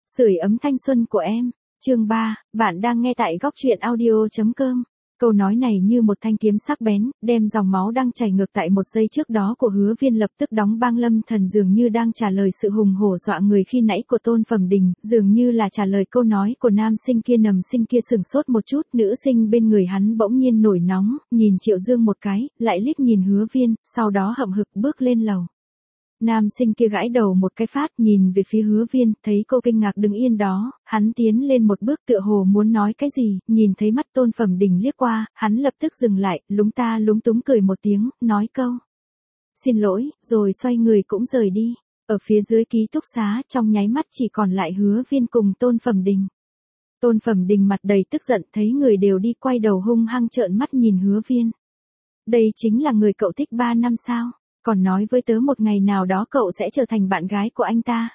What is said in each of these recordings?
Sưởi ấm thanh xuân của em. Chương 3, bạn đang nghe tại góc truyện audio.com. Câu nói này như một thanh kiếm sắc bén, đem dòng máu đang chảy ngược tại một giây trước đó của Hứa Viên lập tức đóng băng. Lâm Thần dường như đang trả lời sự hùng hổ dọa người khi nãy của Tôn Phẩm Đình, dường như là trả lời câu nói của nam sinh kia. Nằm sinh kia sừng sốt một chút, nữ sinh bên người hắn bỗng nhiên nổi nóng, nhìn Triệu Dương một cái, lại liếc nhìn Hứa Viên, sau đó hậm hực bước lên lầu. Nam sinh kia gãi đầu một cái phát, nhìn về phía Hứa Viên, thấy cô kinh ngạc đứng yên đó, hắn tiến lên một bước tựa hồ muốn nói cái gì, nhìn thấy mắt Tôn Phẩm Đình liếc qua, hắn lập tức dừng lại, lúng túng cười một tiếng, nói câu xin lỗi, rồi xoay người cũng rời đi. Ở phía dưới ký túc xá, trong nháy mắt chỉ còn lại Hứa Viên cùng Tôn Phẩm Đình. Tôn Phẩm Đình mặt đầy tức giận, thấy người đều đi, quay đầu hung hăng trợn mắt nhìn Hứa Viên. Đây chính là người cậu thích 3 năm sao? Còn nói với tớ một ngày nào đó cậu sẽ trở thành bạn gái của anh ta.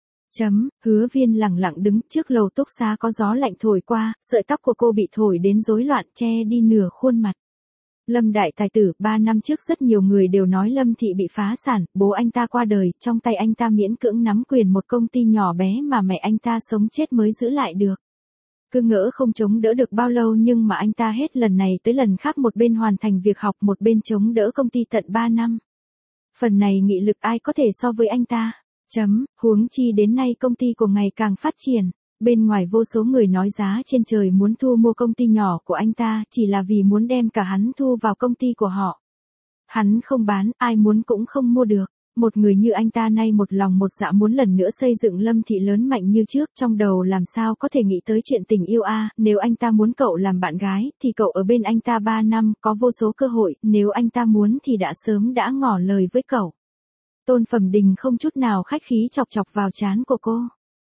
Hứa Viên lẳng lặng đứng trước lầu túc xá, có gió lạnh thổi qua, sợi tóc của cô bị thổi đến rối loạn, che đi nửa khuôn mặt. Lâm đại tài tử, 3 năm trước rất nhiều người đều nói Lâm thị bị phá sản, bố anh ta qua đời, trong tay anh ta miễn cưỡng nắm quyền một công ty nhỏ bé mà mẹ anh ta sống chết mới giữ lại được. Cứ ngỡ không chống đỡ được bao lâu, nhưng mà anh ta hết lần này tới lần khác một bên hoàn thành việc học, một bên chống đỡ công ty tận 3 năm. Phần này nghị lực ai có thể so với anh ta. Huống chi đến nay công ty của ngày càng phát triển. Bên ngoài vô số người nói giá trên trời muốn thu mua công ty nhỏ của anh ta, chỉ là vì muốn đem cả hắn thu vào công ty của họ. Hắn không bán, ai muốn cũng không mua được. Một người như anh ta nay một lòng một dạ muốn lần nữa xây dựng Lâm thị lớn mạnh như trước, trong đầu làm sao có thể nghĩ tới chuyện tình yêu a. Nếu anh ta muốn cậu làm bạn gái, thì cậu ở bên anh ta 3 năm, có vô số cơ hội, nếu anh ta muốn thì đã sớm đã ngỏ lời với cậu. Tôn Phẩm Đình không chút nào khách khí chọc chọc vào trán của cô.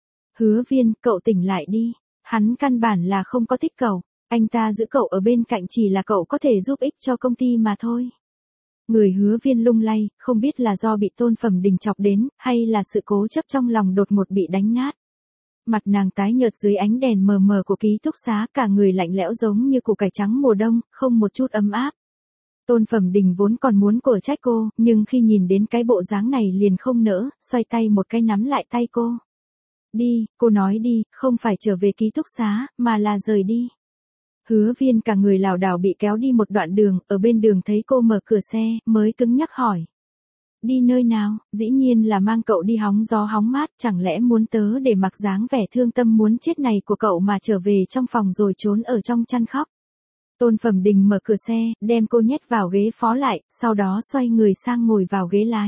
Hứa Viên, cậu tỉnh lại đi. Hắn căn bản là không có thích cậu, anh ta giữ cậu ở bên cạnh chỉ là cậu có thể giúp ích cho công ty mà thôi. Người Hứa Viên lung lay, không biết là do bị Tôn Phẩm Đình chọc đến, hay là sự cố chấp trong lòng đột ngột bị đánh nát. Mặt nàng tái nhợt dưới ánh đèn mờ mờ của ký túc xá, cả người lạnh lẽo giống như củ cải trắng mùa đông, không một chút ấm áp. Tôn Phẩm Đình vốn còn muốn cổ trách cô, nhưng khi nhìn đến cái bộ dáng này liền không nỡ, xoay tay một cái nắm lại tay cô. Đi, cô nói đi, không phải trở về ký túc xá, mà là rời đi. Hứa Viên cả người lảo đảo bị kéo đi một đoạn đường, ở bên đường thấy cô mở cửa xe, mới cứng nhắc hỏi. Đi nơi nào? Dĩ nhiên là mang cậu đi hóng gió hóng mát, chẳng lẽ muốn tớ để mặc dáng vẻ thương tâm muốn chết này của cậu mà trở về trong phòng rồi trốn ở trong chăn khóc. Tôn Phẩm Đình mở cửa xe, đem cô nhét vào ghế phó lại, sau đó xoay người sang ngồi vào ghế lái.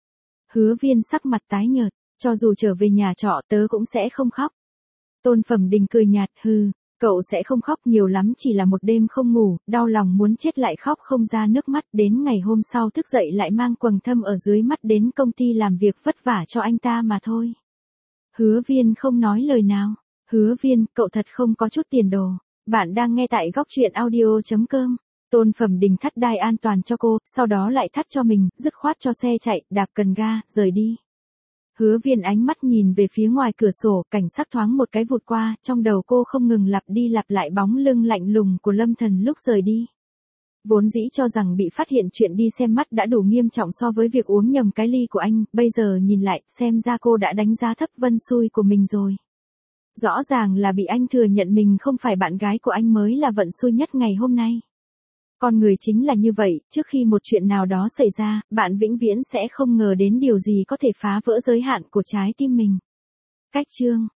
Hứa Viên sắc mặt tái nhợt, cho dù trở về nhà trọ tớ cũng sẽ không khóc. Tôn Phẩm Đình cười nhạt, hừ. Cậu sẽ không khóc, nhiều lắm chỉ là một đêm không ngủ, đau lòng muốn chết lại khóc không ra nước mắt, đến ngày hôm sau thức dậy lại mang quầng thâm ở dưới mắt đến công ty làm việc vất vả cho anh ta mà thôi. Hứa Viên không nói lời nào. Hứa Viên, cậu thật không có chút tiền đồ. Bạn đang nghe tại góc truyện audio.com. Tôn Phẩm Đình thắt đai an toàn cho cô, sau đó lại thắt cho mình, dứt khoát cho xe chạy, đạp cần ga, rời đi. Hứa Viên ánh mắt nhìn về phía ngoài cửa sổ, cảnh sắc thoáng một cái vụt qua, trong đầu cô không ngừng lặp đi lặp lại bóng lưng lạnh lùng của Lâm Thần lúc rời đi. Vốn dĩ cho rằng bị phát hiện chuyện đi xem mắt đã đủ nghiêm trọng so với việc uống nhầm cái ly của anh, bây giờ nhìn lại, xem ra cô đã đánh giá thấp Vân Xui của mình rồi. Rõ ràng là bị anh thừa nhận mình không phải bạn gái của anh mới là vận xui nhất ngày hôm nay. Con người chính là như vậy, trước khi một chuyện nào đó xảy ra, bạn vĩnh viễn sẽ không ngờ đến điều gì có thể phá vỡ giới hạn của trái tim mình. Cách chương